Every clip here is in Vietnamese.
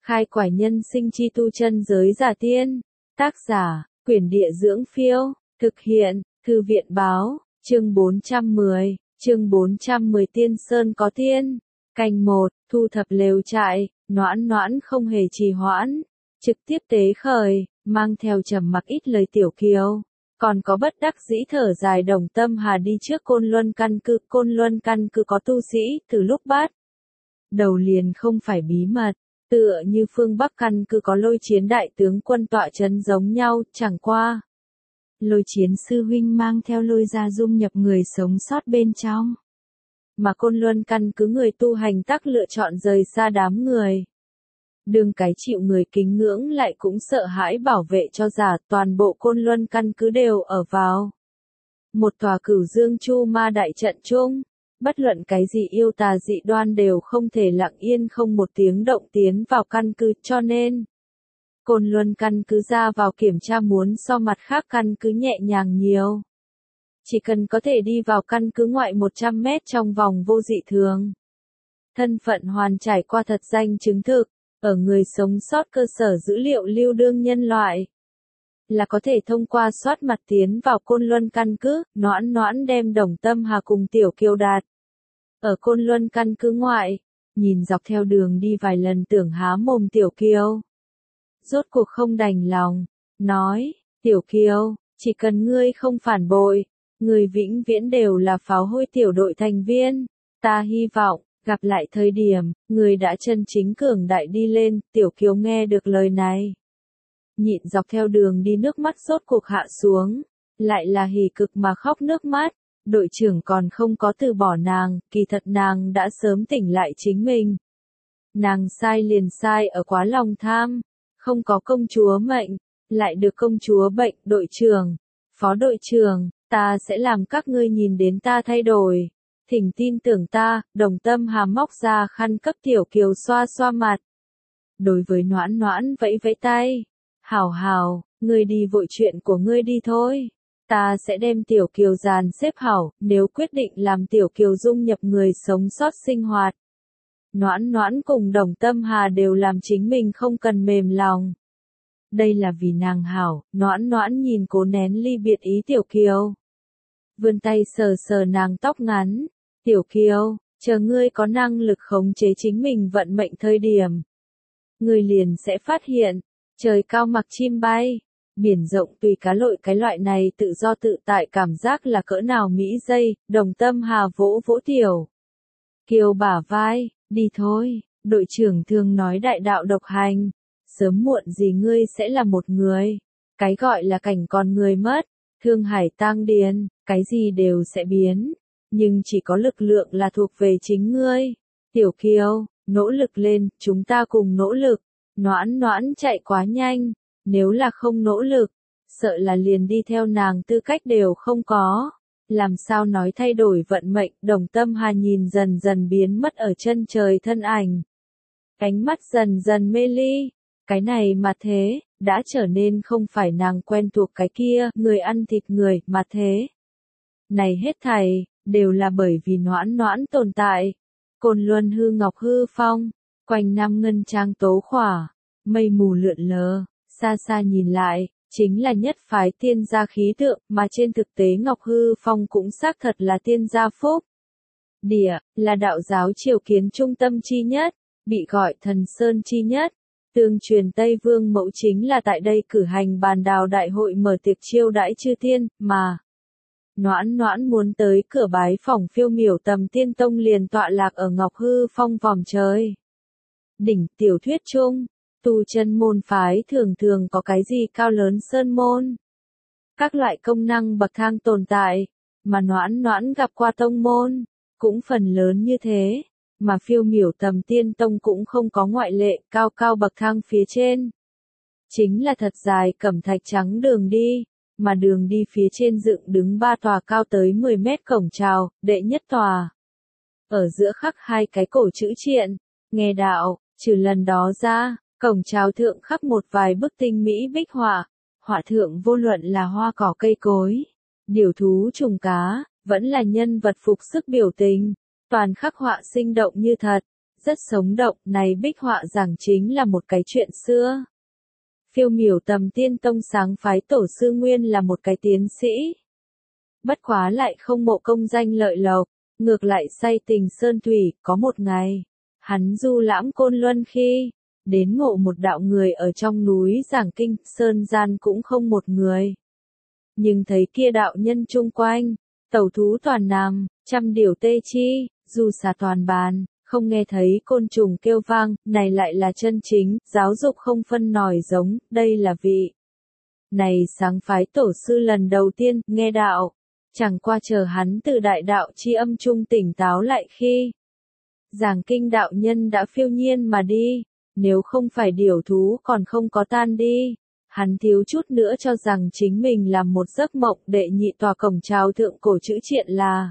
Khai quải nhân sinh chi tu chân giới giả tiên. Tác giả, Quyển Địa Dưỡng Phiêu. Thực hiện, Thư viện Báo. Chương 410. Chương 410 Tiên Sơn có tiên. Canh 1, thu thập lều trại. Noãn Noãn không hề trì hoãn, trực tiếp tế khởi, mang theo trầm mặc ít lời Tiểu Kiều. Còn có bất đắc dĩ thở dài Đồng Tâm Hà đi trước Côn Luân căn cứ. Côn Luân căn cứ có tu sĩ, từ lúc bắt đầu liền không phải bí mật, tựa như phương Bắc căn cứ có Lôi Chiến đại tướng quân tọa trấn giống nhau, chẳng qua. Lôi Chiến sư huynh mang theo Lôi gia dung nhập người sống sót bên trong. Mà Côn Luân căn cứ người tu hành tắc lựa chọn rời xa đám người. Đương cái chịu người kính ngưỡng lại cũng sợ hãi bảo vệ cho giả, toàn bộ Côn Luân căn cứ đều ở vào một tòa Cửu Dương Chu Ma đại trận chung, bất luận cái gì yêu tà dị đoan đều không thể lặng yên không một tiếng động tiến vào căn cứ, cho nên Côn Luân căn cứ ra vào kiểm tra muốn so mặt khác căn cứ nhẹ nhàng nhiều. Chỉ cần có thể đi vào căn cứ ngoại 100 mét trong vòng vô dị thường. Thân phận hoàn trải qua thật danh chứng thực, ở người sống sót cơ sở dữ liệu lưu đương nhân loại. Là có thể thông qua soát mặt tiến vào Côn Luân căn cứ. Noãn Noãn đem Đồng Tâm Hà cùng Tiểu Kiều đạt ở Côn Luân căn cứ ngoại, nhìn dọc theo đường đi vài lần tưởng há mồm Tiểu Kiều. Rốt cuộc không đành lòng, nói, Tiểu Kiều, chỉ cần ngươi không phản bội, người vĩnh viễn đều là pháo hôi tiểu đội thành viên. Ta hy vọng, gặp lại thời điểm, người đã chân chính cường đại đi lên. Tiểu Kiều nghe được lời này, nhịn dọc theo đường đi nước mắt rốt cuộc hạ xuống, lại là hỉ cực mà khóc nước mắt. Đội trưởng còn không có từ bỏ nàng, kỳ thật nàng đã sớm tỉnh lại chính mình. Nàng sai liền sai ở quá lòng tham, không có công chúa mệnh, lại được công chúa bệnh. Đội trưởng, phó đội trưởng, ta sẽ làm các ngươi nhìn đến ta thay đổi. Thỉnh tin tưởng ta. Đồng Tâm Hà móc ra khăn cấp Tiểu Kiều xoa xoa mặt. Đối với Noãn Noãn vẫy vẫy tay. Hảo hảo, ngươi đi vội chuyện của ngươi đi thôi. Ta sẽ đem Tiểu Kiều dàn xếp hảo, nếu quyết định làm Tiểu Kiều dung nhập người sống sót sinh hoạt. Noãn Noãn cùng Đồng Tâm Hà đều làm chính mình không cần mềm lòng. Đây là vì nàng hảo. Noãn Noãn nhìn cố nén ly biệt ý Tiểu Kiều, vươn tay sờ sờ nàng tóc ngắn. Tiểu Kiều, chờ ngươi có năng lực khống chế chính mình vận mệnh thời điểm, ngươi liền sẽ phát hiện, trời cao mặc chim bay, biển rộng tùy cá lội, cái loại này tự do tự tại cảm giác là cỡ nào mỹ dây. Đồng Tâm Hà vỗ vỗ Tiểu Kiều bả vai, đi thôi, đội trưởng thường nói đại đạo độc hành, sớm muộn gì ngươi sẽ là một người. Cái gọi là cảnh còn người mất, thương hải tang điền, cái gì đều sẽ biến, nhưng chỉ có lực lượng là thuộc về chính ngươi. Tiểu Kiều, nỗ lực lên, chúng ta cùng nỗ lực. Noãn Noãn chạy quá nhanh, nếu là không nỗ lực, sợ là liền đi theo nàng tư cách đều không có. Làm sao nói thay đổi vận mệnh. Đồng Tâm Hà nhìn dần dần biến mất ở chân trời thân ảnh, ánh mắt dần dần mê ly. Cái này mà thế, đã trở nên không phải nàng quen thuộc cái kia, người ăn thịt người, mà thế. Này hết thảy, đều là bởi vì Noãn Noãn tồn tại. Côn Luân hư ngọc hư phong, quanh năm ngân trang tố khỏa, mây mù lượn lờ, xa xa nhìn lại, chính là nhất phái tiên gia khí tượng, mà trên thực tế Ngọc Hư Phong cũng xác thật là tiên gia phúc địa, là đạo giáo triều kiến trung tâm chi nhất, bị gọi thần sơn chi nhất. Tương truyền Tây Vương Mẫu chính là tại đây cử hành bàn đào đại hội mở tiệc chiêu đãi chư tiên, mà Noãn Noãn muốn tới cửa bái phỏng phiêu miểu Tầm Tiên Tông liền tọa lạc ở Ngọc Hư Phong vòm trời đỉnh. Tiểu thuyết chung, tu chân môn phái thường thường có cái gì cao lớn sơn môn, các loại công năng bậc thang tồn tại, mà Noãn Noãn gặp qua tông môn, cũng phần lớn như thế, mà phiêu miểu Tầm Tiên Tông cũng không có ngoại lệ. Cao cao bậc thang phía trên, chính là thật dài cẩm thạch trắng đường đi, mà đường đi phía trên dựng đứng 3 tòa cao tới 10 mét cổng chào. Đệ nhất tòa, ở giữa khắc 2 cái cổ chữ triện, nghe đạo. Trừ lần đó ra, cổng chào thượng khắc một vài bức tinh mỹ bích họa, họa thượng vô luận là hoa cỏ cây cối, điểu thú trùng cá, vẫn là nhân vật phục sức biểu tình, toàn khắc họa sinh động như thật, rất sống động, này bích họa giảng chính là một cái chuyện xưa. Phiêu miểu Tầm Tiên Tông sáng phái tổ sư nguyên là một cái tiến sĩ. Bất quá lại không mộ công danh lợi lộc, ngược lại say tình sơn thủy, có một ngày, hắn du lãm Côn Luân khi, đến ngộ một đạo người ở trong núi giảng kinh, sơn gian cũng không một người. Nhưng thấy kia đạo nhân chung quanh, tẩu thú toàn nằm, trăm điều tê chi, dù xà toàn bàn, không nghe thấy côn trùng kêu vang, này lại là chân chính, giáo dục không phân nòi giống, đây là vị. Này sáng phái tổ sư lần đầu tiên, nghe đạo, chẳng qua chờ hắn từ đại đạo chi âm trung tỉnh táo lại khi. Giảng kinh đạo nhân đã phiêu nhiên mà đi, nếu không phải điểu thú còn không có tan đi. Hắn thiếu chút nữa cho rằng chính mình làm một giấc mộng đệ nhị tòa cổng chào thượng cổ chữ triện là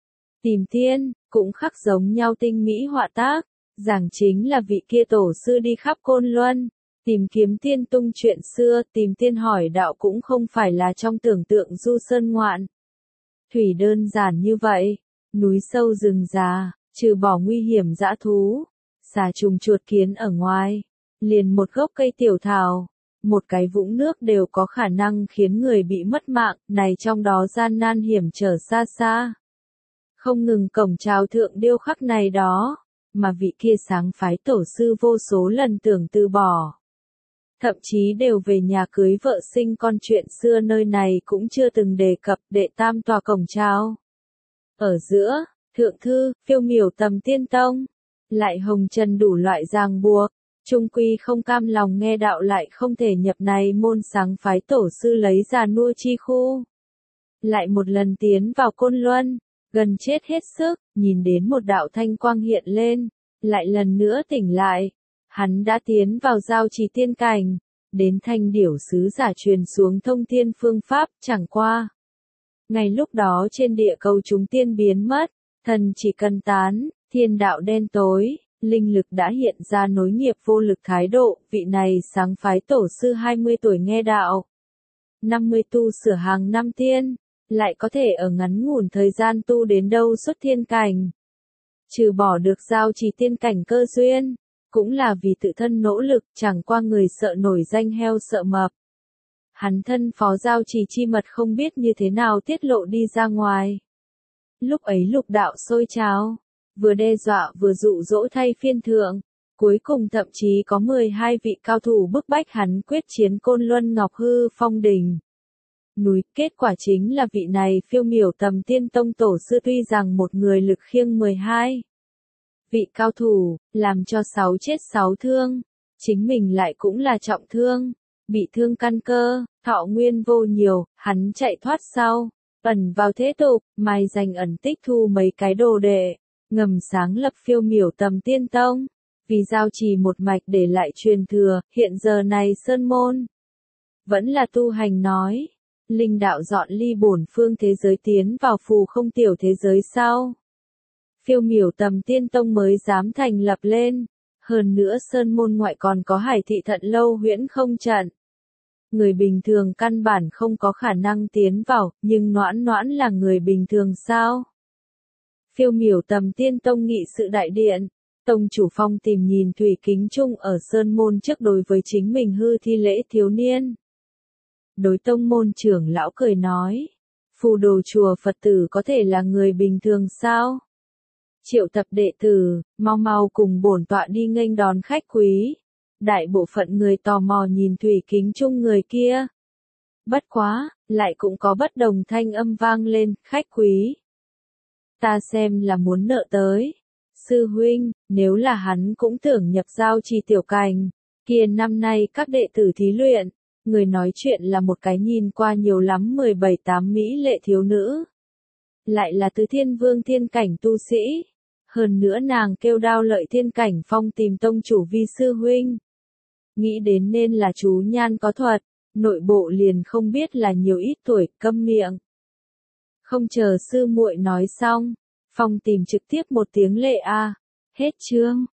tìm tiên, cũng khắc giống nhau tinh mỹ họa tác, giảng chính là vị kia tổ sư đi khắp Côn Luân, tìm kiếm tiên tung chuyện xưa, tìm tiên hỏi đạo cũng không phải là trong tưởng tượng du sơn ngoạn. Thủy đơn giản như vậy, núi sâu rừng già, trừ bỏ nguy hiểm dã thú, xà trùng chuột kiến ở ngoài, liền một gốc cây tiểu thảo, một cái vũng nước đều có khả năng khiến người bị mất mạng, này trong đó gian nan hiểm trở xa xa. Không ngừng cổng chào thượng điêu khắc này đó, mà vị kia sáng phái tổ sư vô số lần tưởng từ bỏ. Thậm chí đều về nhà cưới vợ sinh con chuyện xưa nơi này cũng chưa từng đề cập đệ tam tòa cổng chào. Ở giữa, thượng thư, phiêu miểu Tầm Tiên Tông, lại hồng trần đủ loại ràng buộc, trung quy không cam lòng nghe đạo lại không thể nhập này môn sáng phái tổ sư lấy ra nuôi chi khu. Lại một lần tiến vào Côn Luân, gần chết hết sức, nhìn đến một đạo thanh quang hiện lên, lại lần nữa tỉnh lại. Hắn đã tiến vào giao trì tiên cảnh, đến thanh điểu sứ giả truyền xuống thông thiên phương pháp, chẳng qua. Ngay lúc đó trên địa cầu chúng tiên biến mất, thần chỉ cần tán, thiên đạo đen tối, linh lực đã hiện ra nối nghiệp vô lực thái độ, vị này sáng phái tổ sư 20 tuổi nghe đạo. 50 tu sửa hàng năm tiên, lại có thể ở ngắn ngủn thời gian tu đến đâu xuất thiên cảnh. Trừ bỏ được giao trì tiên cảnh cơ duyên, cũng là vì tự thân nỗ lực, chẳng qua người sợ nổi danh heo sợ mập. Hắn thân phó giao trì chi mật không biết như thế nào tiết lộ đi ra ngoài. Lúc ấy lục đạo sôi trào, vừa đe dọa vừa dụ dỗ thay phiên thượng, cuối cùng thậm chí có 12 vị cao thủ bức bách hắn quyết chiến Côn Luân Ngọc Hư Phong đỉnh. Núi, kết quả chính là vị này phiêu miểu Tầm Tiên Tông tổ sư tuy rằng một người lực khiêng 12 vị cao thủ, làm cho 6 chết 6 thương, chính mình lại cũng là trọng thương, bị thương căn cơ, thọ nguyên vô nhiều, hắn chạy thoát sau, ẩn vào thế tục, mai danh ẩn tích thu mấy cái đồ đệ, ngầm sáng lập phiêu miểu Tầm Tiên Tông, vì giao trì một mạch để lại truyền thừa, hiện giờ này sơn môn vẫn là tu hành nói, linh đạo dọn ly bổn phương thế giới tiến vào phù không tiểu thế giới sau. Phiêu miểu Tầm Tiên Tông mới dám thành lập lên, hơn nữa sơn môn ngoại còn có Hải Thị Thận Lâu huyễn không trận. Người bình thường căn bản không có khả năng tiến vào, nhưng Noãn Noãn là người bình thường sao? Phiêu miểu Tầm Tiên Tông nghị sự đại điện, tông chủ Phong tìm nhìn thủy kính trung ở sơn môn trước đối với chính mình hư thi lễ thiếu niên. Đối tông môn trưởng lão cười nói, phù đồ chùa Phật tử có thể là người bình thường sao? Triệu tập đệ tử, mau mau cùng bổn tọa đi nghênh đón khách quý. Đại bộ phận người tò mò nhìn thủy kính chung người kia. Bất quá, lại cũng có bất đồng thanh âm vang lên, khách quý. Ta xem là muốn nợ tới. Sư huynh, nếu là hắn cũng tưởng nhập giao trì tiểu cảnh, kia năm nay các đệ tử thí luyện, người nói chuyện là một cái nhìn qua nhiều lắm 17-8 mỹ lệ thiếu nữ. Lại là từ thiên vương thiên cảnh tu sĩ. Hơn nữa nàng kêu đao lợi thiên cảnh Phong tìm tông chủ vi sư huynh. Nghĩ đến nên là chú nhan có thuật, nội bộ liền không biết là nhiều ít tuổi, câm miệng. Không chờ sư muội nói xong, Phong tìm trực tiếp một tiếng lệ a. Hết chương.